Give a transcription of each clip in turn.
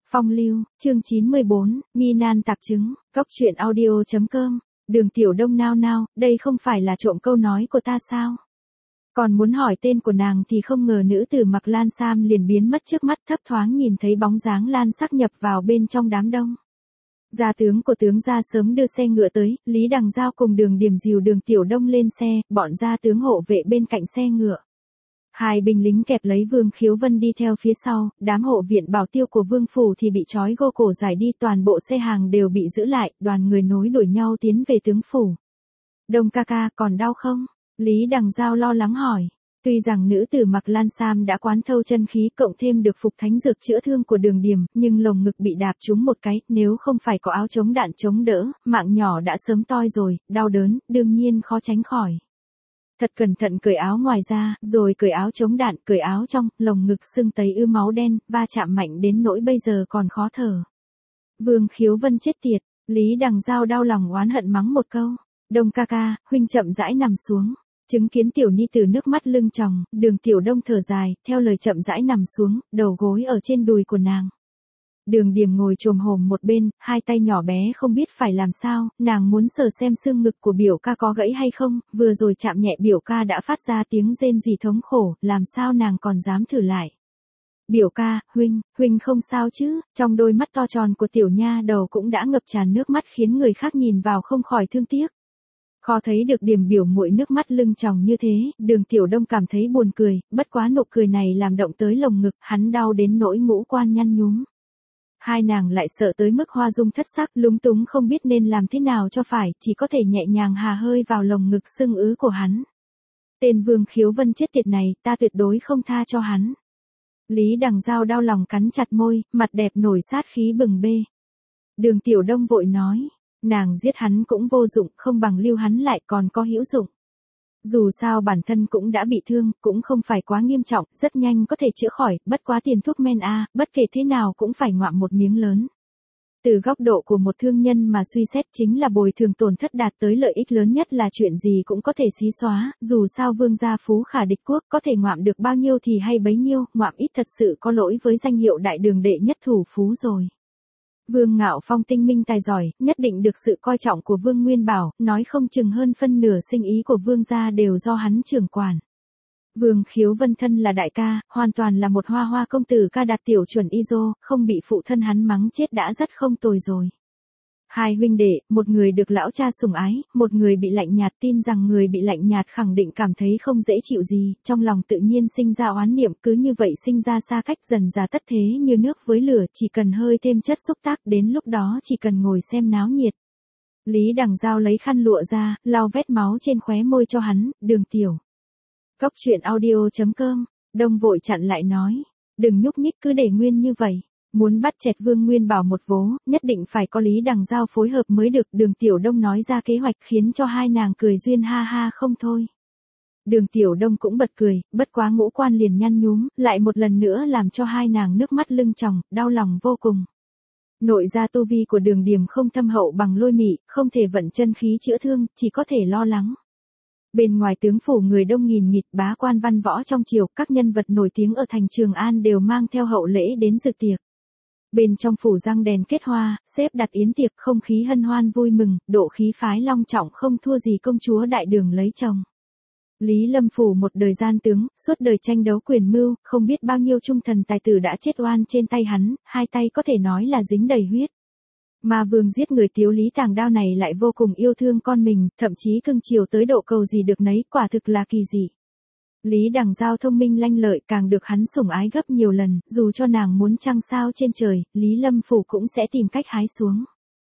Phong lưu, chương 94, nghi nan tạp chứng, Cốc truyện audio.com, Đường Tiểu Đông nao nao, đây không phải là trộm câu nói của ta sao? Còn muốn hỏi tên của nàng thì không ngờ nữ tử mặc lan sam liền biến mất trước mắt, thấp thoáng nhìn thấy bóng dáng lan sắc nhập vào bên trong đám đông. Gia tướng của tướng gia sớm đưa xe ngựa tới, Lý Đằng Giao cùng Đường Điểm dìu Đường Tiểu Đông lên xe, bọn gia tướng hộ vệ bên cạnh xe ngựa. Hai binh lính kẹp lấy Vương Khiếu Vân đi theo phía sau, đám hộ viện bảo tiêu của Vương Phủ thì bị trói gô cổ giải đi, toàn bộ xe hàng đều bị giữ lại, đoàn người nối đuổi nhau tiến về tướng phủ. Đông ca ca, còn đau không? Lý Đằng Giao lo lắng hỏi. Tuy rằng nữ tử mặc lan sam đã quán thâu chân khí cộng thêm được phục thánh dược chữa thương của Đường Điểm, nhưng lồng ngực bị đạp trúng một cái, nếu không phải có áo chống đạn chống đỡ, mạng nhỏ đã sớm toi rồi, đau đớn, đương nhiên khó tránh khỏi. Thật cẩn thận cởi áo ngoài ra, rồi cởi áo chống đạn, cởi áo trong, lồng ngực sưng tấy ứ máu đen, va chạm mạnh đến nỗi bây giờ còn khó thở. Vương Khiếu Vân chết tiệt, Lý Đằng Giao đau lòng oán hận mắng một câu. Đông ca ca, huynh chậm rãi nằm xuống. Chứng kiến tiểu ni từ nước mắt lưng tròng, Đường Tiểu Đông thở dài, theo lời chậm rãi nằm xuống, đầu gối ở trên đùi của nàng. Đường Điểm ngồi chồm hổm một bên, hai tay nhỏ bé không biết phải làm sao, nàng muốn sờ xem xương ngực của biểu ca có gãy hay không, vừa rồi chạm nhẹ biểu ca đã phát ra tiếng rên rỉ thống khổ, làm sao nàng còn dám thử lại. Biểu ca, huynh không sao chứ? Trong đôi mắt to tròn của tiểu nha đầu cũng đã ngập tràn nước mắt khiến người khác nhìn vào không khỏi thương tiếc. Khó thấy được Điểm biểu muội nước mắt lưng tròng như thế, Đường Tiểu Đông cảm thấy buồn cười, bất quá nụ cười này làm động tới lồng ngực, hắn đau đến nỗi ngũ quan nhăn nhúm. Hai nàng lại sợ tới mức hoa dung thất sắc, lúng túng không biết nên làm thế nào cho phải, chỉ có thể nhẹ nhàng hà hơi vào lồng ngực sưng ứ của hắn. Tên Vương Khiếu Vân chết tiệt này, ta tuyệt đối không tha cho hắn. Lý Đằng Giao đau lòng cắn chặt môi, mặt đẹp nổi sát khí bừng bê. Đường Tiểu Đông vội nói, nàng giết hắn cũng vô dụng, không bằng lưu hắn lại còn có hữu dụng. Dù sao bản thân cũng đã bị thương, cũng không phải quá nghiêm trọng, rất nhanh có thể chữa khỏi, bất quá tiền thuốc men bất kể thế nào cũng phải ngoạm một miếng lớn. Từ góc độ của một thương nhân mà suy xét chính là bồi thường tổn thất đạt tới lợi ích lớn nhất là chuyện gì cũng có thể xí xóa, dù sao vương gia phú khả địch quốc có thể ngoạm được bao nhiêu thì hay bấy nhiêu, ngoạm ít thật sự có lỗi với danh hiệu đại đường đệ nhất thủ phú rồi. Vương Ngạo Phong tinh minh tài giỏi, nhất định được sự coi trọng của Vương Nguyên Bảo, nói không chừng hơn phân nửa sinh ý của Vương gia đều do hắn trưởng quản. Vương Khiếu Vân thân là đại ca, hoàn toàn là một hoa hoa công tử ca đạt tiểu chuẩn ISO, không bị phụ thân hắn mắng chết đã rất không tồi rồi. Hai huynh đệ, một người được lão cha sủng ái, một người bị lạnh nhạt, tin rằng người bị lạnh nhạt khẳng định cảm thấy không dễ chịu gì, trong lòng tự nhiên sinh ra oán niệm, cứ như vậy sinh ra xa cách, dần ra tất thế như nước với lửa, chỉ cần hơi thêm chất xúc tác, đến lúc đó chỉ cần ngồi xem náo nhiệt. Lý Đằng Giao lấy khăn lụa ra, lau vết máu trên khóe môi cho hắn, Đường tiểu. Cốc truyện audio.com, Đông vội chặn lại nói, đừng nhúc nhích cứ để nguyên như vậy. Muốn bắt chẹt Vương Nguyên Bảo một vố, nhất định phải có Lý Đằng Giao phối hợp mới được. Đường Tiểu Đông nói ra kế hoạch khiến cho hai nàng cười duyên ha ha không thôi. Đường Tiểu Đông cũng bật cười, bất quá ngũ quan liền nhăn nhúm, lại một lần nữa làm cho hai nàng nước mắt lưng tròng, đau lòng vô cùng. Nội gia tu vi của Đường Điểm không thâm hậu bằng Lôi Mị, không thể vận chân khí chữa thương, chỉ có thể lo lắng. Bên ngoài tướng phủ người đông nghìn nghịt, bá quan văn võ trong triều, các nhân vật nổi tiếng ở thành Trường An đều mang theo hậu lễ đến dự tiệc. Bên trong phủ răng đèn kết hoa, xếp đặt yến tiệc, không khí hân hoan vui mừng, độ khí phái long trọng không thua gì công chúa đại đường lấy chồng. Lý Lâm phủ một đời gian tướng, suốt đời tranh đấu quyền mưu, không biết bao nhiêu trung thần tài tử đã chết oan trên tay hắn, hai tay có thể nói là dính đầy huyết. Mà vương giết người Tiếu Lý Tàng Đao này lại vô cùng yêu thương con mình, thậm chí cưng chiều tới độ cầu gì được nấy, quả thực là kỳ dị. Lý Đằng Giao thông minh lanh lợi, càng được hắn sủng ái gấp nhiều lần, dù cho nàng muốn trăng sao trên trời, Lý Lâm phủ cũng sẽ tìm cách hái xuống.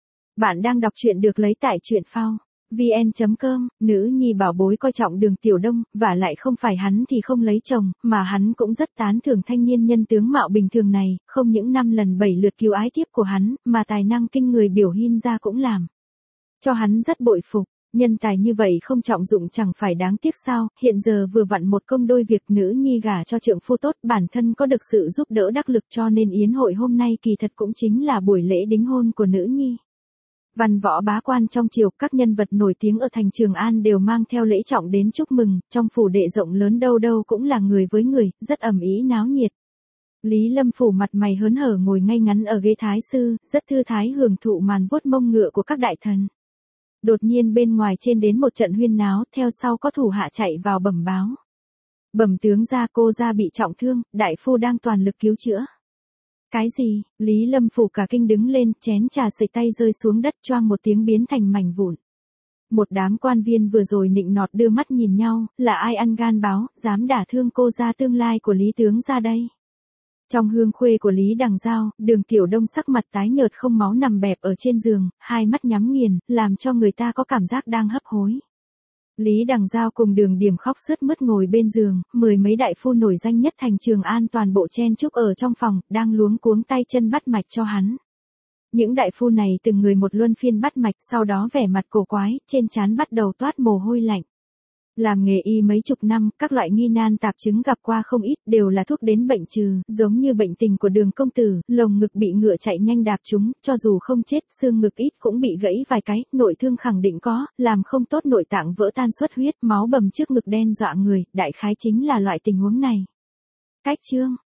Bạn đang đọc truyện được lấy tại truyện phao vn.com, nữ nhi bảo bối coi trọng Đường Tiểu Đông, và lại không phải hắn thì không lấy chồng, mà hắn cũng rất tán thưởng thanh niên nhân tướng mạo bình thường này, không những 5 lần 7 lượt cứu ái tiếp của hắn, mà tài năng kinh người biểu hiện ra cũng làm cho hắn rất bội phục. Nhân tài như vậy không trọng dụng chẳng phải đáng tiếc sao, hiện giờ vừa vặn một công đôi việc, nữ nhi gả cho trượng phu tốt, bản thân có được sự giúp đỡ đắc lực, cho nên yến hội hôm nay kỳ thật cũng chính là buổi lễ đính hôn của nữ nhi. Văn võ bá quan trong triều, các nhân vật nổi tiếng ở thành Trường An đều mang theo lễ trọng đến chúc mừng, trong phủ đệ rộng lớn đâu đâu cũng là người với người, rất ầm ĩ náo nhiệt. Lý Lâm Phủ mặt mày hớn hở ngồi ngay ngắn ở ghế thái sư, rất thư thái hưởng thụ màn vuốt mông ngựa của các đại thần. Đột nhiên bên ngoài trên đến một trận huyên náo, theo sau có thủ hạ chạy vào bẩm báo. Bẩm tướng gia, cô gia bị trọng thương, đại phu đang toàn lực cứu chữa. Cái gì? Lý Lâm Phủ cả kinh đứng lên, chén trà sẩy tay rơi xuống đất, choang một tiếng biến thành mảnh vụn. Một đám quan viên vừa rồi nịnh nọt đưa mắt nhìn nhau, là ai ăn gan báo, dám đả thương cô gia tương lai của Lý tướng gia đây. Trong hương khuê của Lý Đằng Giao, Đường Tiểu Đông sắc mặt tái nhợt không máu nằm bẹp ở trên giường, hai mắt nhắm nghiền, làm cho người ta có cảm giác đang hấp hối. Lý Đằng Giao cùng Đường Điểm khóc sướt mướt ngồi bên giường, mười mấy đại phu nổi danh nhất thành Trường An toàn bộ chen chúc ở trong phòng, đang luống cuống tay chân bắt mạch cho hắn. Những đại phu này từng người một luân phiên bắt mạch, sau đó vẻ mặt cổ quái, trên trán bắt đầu toát mồ hôi lạnh. Làm nghề y mấy chục năm, các loại nghi nan tạp chứng gặp qua không ít, đều là thuốc đến bệnh trừ, giống như bệnh tình của Đường công tử, lồng ngực bị ngựa chạy nhanh đạp trúng, cho dù không chết, xương ngực ít cũng bị gãy vài cái, nội thương khẳng định có, làm không tốt nội tạng vỡ tan xuất huyết, máu bầm trước ngực đen dọa người, đại khái chính là loại tình huống này. Cách chương